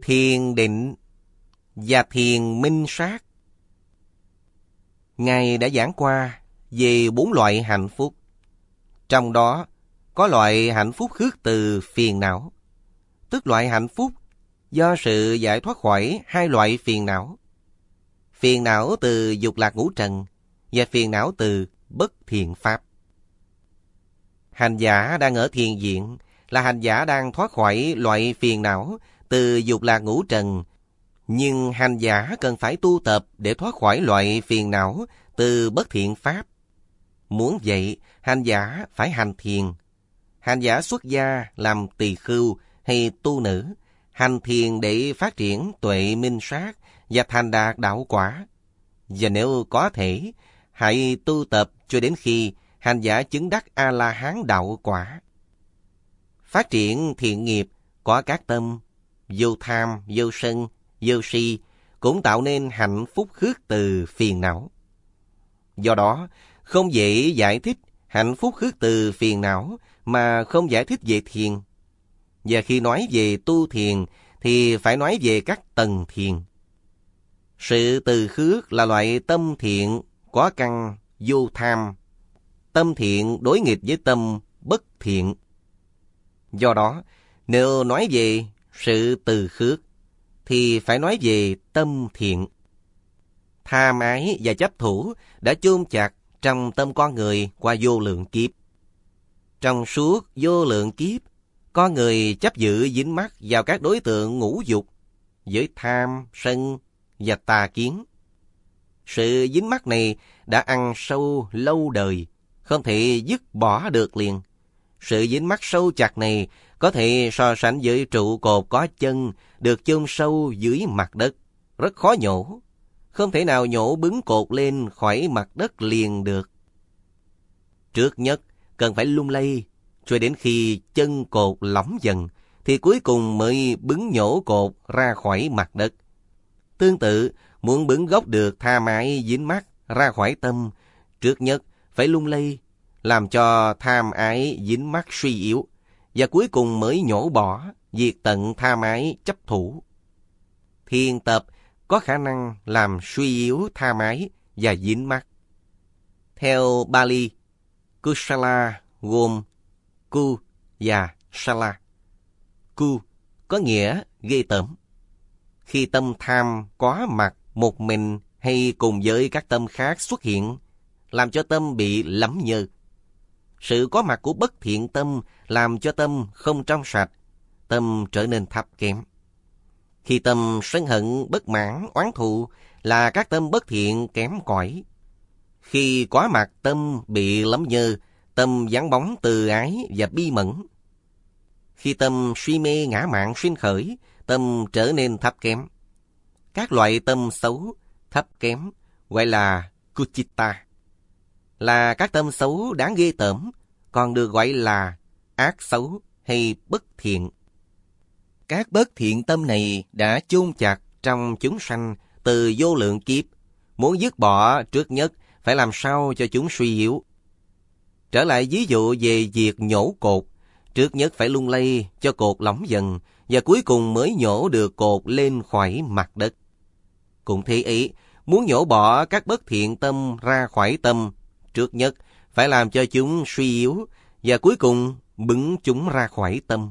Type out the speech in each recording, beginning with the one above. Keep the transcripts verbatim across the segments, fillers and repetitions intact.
thiền định và thiền minh sát. Ngài đã giảng qua về bốn loại hạnh phúc. Trong đó có loại hạnh phúc khước từ phiền não, tức loại hạnh phúc do sự giải thoát khỏi hai loại phiền não. Phiền não từ dục lạc ngũ trần và phiền não từ bất thiện pháp. Hành giả đang ở thiền viện là hành giả đang thoát khỏi loại phiền não từ dục lạc ngũ trần, nhưng hành giả cần phải tu tập để thoát khỏi loại phiền não từ bất thiện pháp. Muốn vậy, hành giả phải hành thiền. Hành giả xuất gia làm tỳ khưu hay tu nữ, hành thiền để phát triển tuệ minh sát và thành đạt đạo quả. Và nếu có thể, hãy tu tập cho đến khi hành giả chứng đắc A-la-hán đạo quả. Phát triển thiện nghiệp có các tâm vô tham, vô sân, vô si cũng tạo nên hạnh phúc khước từ phiền não. Do đó, không dễ giải thích hạnh phúc khước từ phiền não mà không giải thích về thiền. Và khi nói về tu thiền thì phải nói về các tầng thiền. Sự từ khước là loại tâm thiện có căn vô tham. Tâm thiện đối nghịch với tâm bất thiện. Do đó, nếu nói về sự từ khước thì phải nói về tâm thiện. Tham ái và chấp thủ đã chôn chặt trong tâm con người qua vô lượng kiếp. Trong suốt vô lượng kiếp, con người chấp giữ dính mắc vào các đối tượng ngũ dục với tham, sân và tà kiến. Sự dính mắc này đã ăn sâu lâu đời, không thể dứt bỏ được liền. Sự dính mắc sâu chặt này có thể so sánh với trụ cột có chân được chôn sâu dưới mặt đất, rất khó nhổ. Không thể nào nhổ bứng cột lên khỏi mặt đất liền được. Trước nhất, cần phải lung lay, cho đến khi chân cột lỏng dần, thì cuối cùng mới bứng nhổ cột ra khỏi mặt đất. Tương tự, muốn bứng gốc được tha ái dính mắc ra khỏi tâm, trước nhất phải lung lay, làm cho tham ái dính mắc suy yếu, và cuối cùng mới nhổ bỏ, diệt tận tham ái chấp thủ. Thiền tập có khả năng làm suy yếu tham ái và dính mắc. Theo Bali, Kusala gồm Ku và Sala. Ku có nghĩa ghê tởm. Khi tâm tham có mặt một mình hay cùng với các tâm khác xuất hiện, làm cho tâm bị lẫm nhơ. Sự có mặt của bất thiện tâm làm cho tâm không trong sạch, tâm trở nên thấp kém. Khi tâm sân hận, bất mãn, oán thù là các tâm bất thiện kém cỏi. Khi có mặt tâm bị lẫm nhơ, tâm vắng bóng từ ái và bi mẫn. Khi tâm suy mê ngã mạn sinh khởi, tâm trở nên thấp kém. Các loại tâm xấu, thấp kém, gọi là Kuchitta, là các tâm xấu đáng ghê tởm, còn được gọi là ác xấu hay bất thiện. Các bất thiện tâm này đã chôn chặt trong chúng sanh từ vô lượng kiếp. Muốn dứt bỏ trước nhất phải làm sao cho chúng suy yếu. Trở lại ví dụ về việc nhổ cột, trước nhất phải lung lay cho cột lỏng dần, và cuối cùng mới nhổ được cột lên khỏi mặt đất. Cũng thế ý, muốn nhổ bỏ các bất thiện tâm ra khỏi tâm, trước nhất phải làm cho chúng suy yếu, và cuối cùng bứng chúng ra khỏi tâm.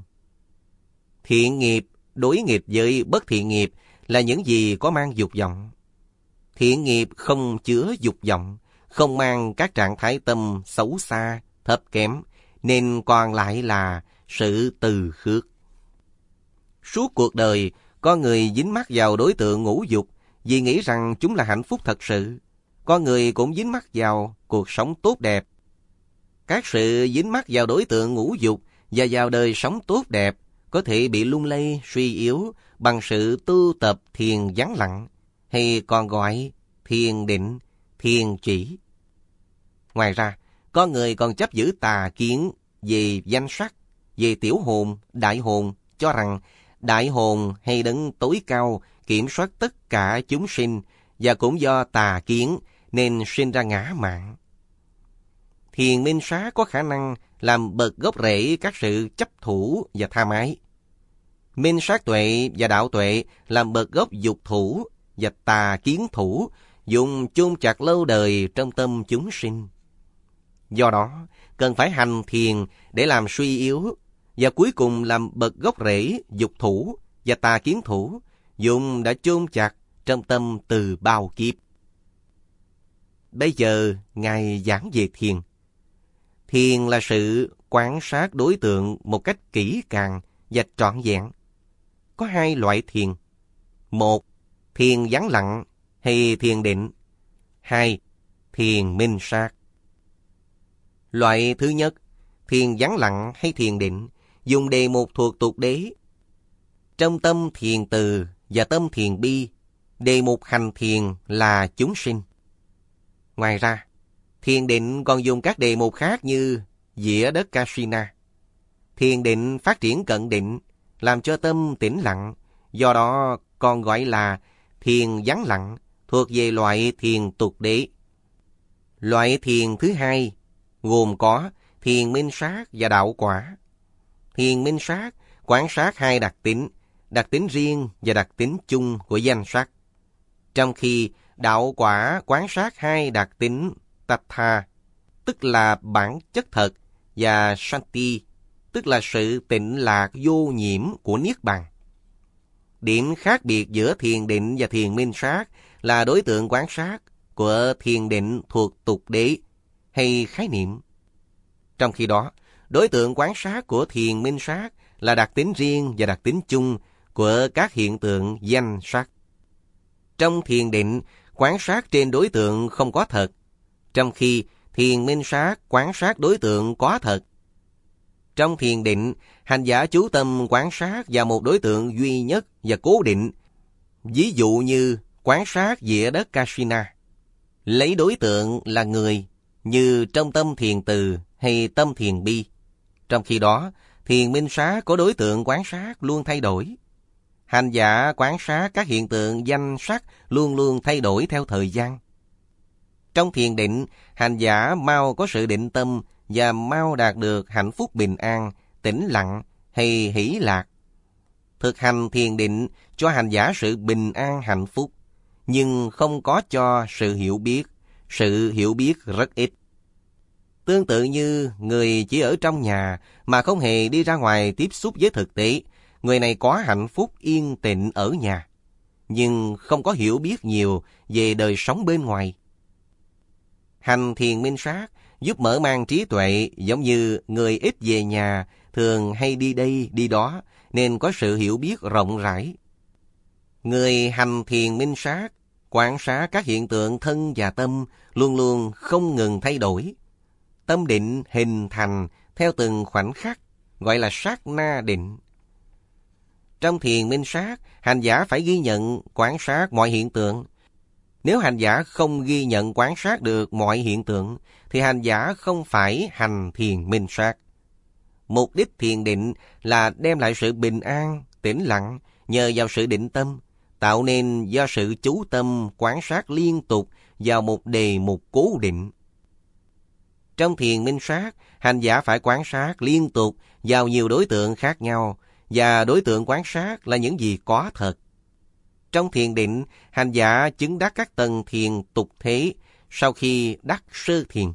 Thiện nghiệp đối nghịch với bất thiện nghiệp là những gì có mang dục vọng. Thiện nghiệp không chứa dục vọng, không mang các trạng thái tâm xấu xa, thấp kém, nên còn lại là sự từ khước. Suốt cuộc đời, có người dính mắc vào đối tượng ngũ dục vì nghĩ rằng chúng là hạnh phúc thật sự. Có người cũng dính mắc vào cuộc sống tốt đẹp. Các sự dính mắc vào đối tượng ngũ dục và vào đời sống tốt đẹp có thể bị lung lay, suy yếu bằng sự tu tập thiền vắng lặng, hay còn gọi thiền định, thiền chỉ. Ngoài ra, có người còn chấp giữ tà kiến về danh sắc, về tiểu hồn, đại hồn, cho rằng đại hồn hay đấng tối cao kiểm soát tất cả chúng sinh, và cũng do tà kiến nên sinh ra ngã mạn. Thiền minh sát có khả năng làm bật gốc rễ các sự chấp thủ và tha ái. Minh sát tuệ và đạo tuệ làm bậc gốc dục thủ và tà kiến thủ, dùng chôn chặt lâu đời trong tâm chúng sinh. Do đó, cần phải hành thiền để làm suy yếu, và cuối cùng làm bậc gốc rễ dục thủ và tà kiến thủ, dùng đã chôn chặt trong tâm từ bao kiếp. Bây giờ, Ngài giảng về thiền. Thiền là sự quan sát đối tượng một cách kỹ càng và trọn vẹn. Có hai loại thiền. Một, thiền vắng lặng hay thiền định. Hai, thiền minh sát. Loại thứ nhất, thiền vắng lặng hay thiền định, dùng đề mục thuộc tục đế. Trong tâm thiền từ và tâm thiền bi, đề mục hành thiền là chúng sinh. Ngoài ra, thiền định còn dùng các đề mục khác như dĩa đất Kasina. Thiền định phát triển cận định, làm cho tâm tĩnh lặng, do đó còn gọi là thiền vắng lặng, thuộc về loại thiền tục đế. Loại thiền thứ hai gồm có thiền minh sát và đạo quả. Thiền minh sát quán sát hai đặc tính, đặc tính riêng và đặc tính chung của danh sắc. Trong khi đạo quả quán sát hai đặc tính tattha, tức là bản chất thật, và shanti, tức là sự tịnh lạc vô nhiễm của niết bàn. Điểm khác biệt giữa thiền định và thiền minh sát là đối tượng quán sát của thiền định thuộc tục đế hay khái niệm. Trong khi đó, đối tượng quán sát của thiền minh sát là đặc tính riêng và đặc tính chung của các hiện tượng danh sắc. Trong thiền định, quán sát trên đối tượng không có thật, trong khi thiền minh sát quán sát đối tượng có thật. Trong thiền định, hành giả chú tâm quán sát vào một đối tượng duy nhất và cố định, ví dụ như quán sát dĩa đất Kasina. Lấy đối tượng là người, như trong tâm thiền từ hay tâm thiền bi. Trong khi đó, thiền minh sát có đối tượng quán sát luôn thay đổi. Hành giả quán sát các hiện tượng danh sắc luôn luôn thay đổi theo thời gian. Trong thiền định, hành giả mau có sự định tâm và mau đạt được hạnh phúc bình an, tĩnh lặng hay hỷ lạc. Thực hành thiền định cho hành giả sự bình an hạnh phúc, nhưng không có cho sự hiểu biết. Sự hiểu biết rất ít. Tương tự như người chỉ ở trong nhà mà không hề đi ra ngoài tiếp xúc với thực tế, người này có hạnh phúc yên tịnh ở nhà, nhưng không có hiểu biết nhiều về đời sống bên ngoài. Hành thiền minh sát giúp mở mang trí tuệ, giống như người ít về nhà, thường hay đi đây đi đó, nên có sự hiểu biết rộng rãi. Người hành thiền minh sát quan sát các hiện tượng thân và tâm luôn luôn không ngừng thay đổi. Tâm định hình thành theo từng khoảnh khắc, gọi là sát na định. Trong thiền minh sát, hành giả phải ghi nhận, quan sát mọi hiện tượng. Nếu hành giả không ghi nhận, quan sát được mọi hiện tượng, thì hành giả không phải hành thiền minh sát. Mục đích thiền định là đem lại sự bình an, tĩnh lặng nhờ vào sự định tâm, tạo nên do sự chú tâm quan sát liên tục vào một đề mục cố định. Trong thiền minh sát, hành giả phải quan sát liên tục vào nhiều đối tượng khác nhau, và đối tượng quan sát là những gì có thật. Trong thiền định, hành giả chứng đắc các tầng thiền tục thế sau khi đắc sơ thiền.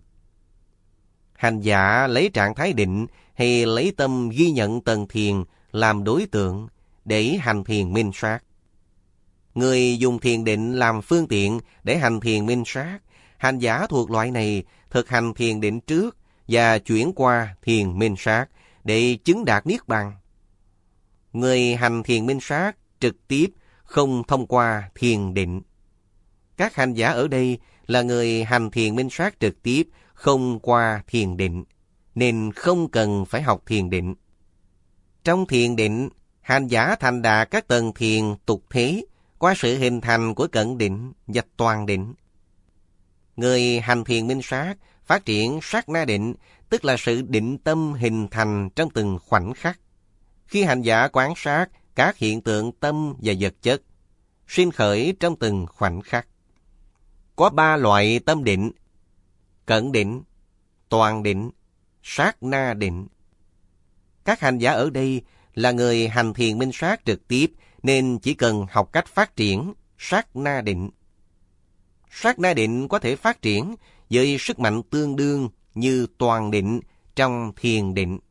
Hành giả lấy trạng thái định hay lấy tâm ghi nhận tầng thiền làm đối tượng để hành thiền minh sát. Người dùng thiền định làm phương tiện để hành thiền minh sát, hành giả thuộc loại này thực hành thiền định trước và chuyển qua thiền minh sát để chứng đạt niết bàn. Người hành thiền minh sát trực tiếp không thông qua thiền định. Các hành giả ở đây là người hành thiền minh sát trực tiếp không qua thiền định, nên không cần phải học thiền định. Trong thiền định, hành giả thành đạt các tầng thiền tục thế qua sự hình thành của cận định và toàn định. Người hành thiền minh sát phát triển sát na định, tức là sự định tâm hình thành trong từng khoảnh khắc. Khi hành giả quan sát các hiện tượng tâm và vật chất sinh khởi trong từng khoảnh khắc. Có ba loại tâm định: cận định, toàn định, sát na định. Các hành giả ở đây là người hành thiền minh sát trực tiếp nên chỉ cần học cách phát triển sát na định. Sát na định có thể phát triển với sức mạnh tương đương như toàn định trong thiền định.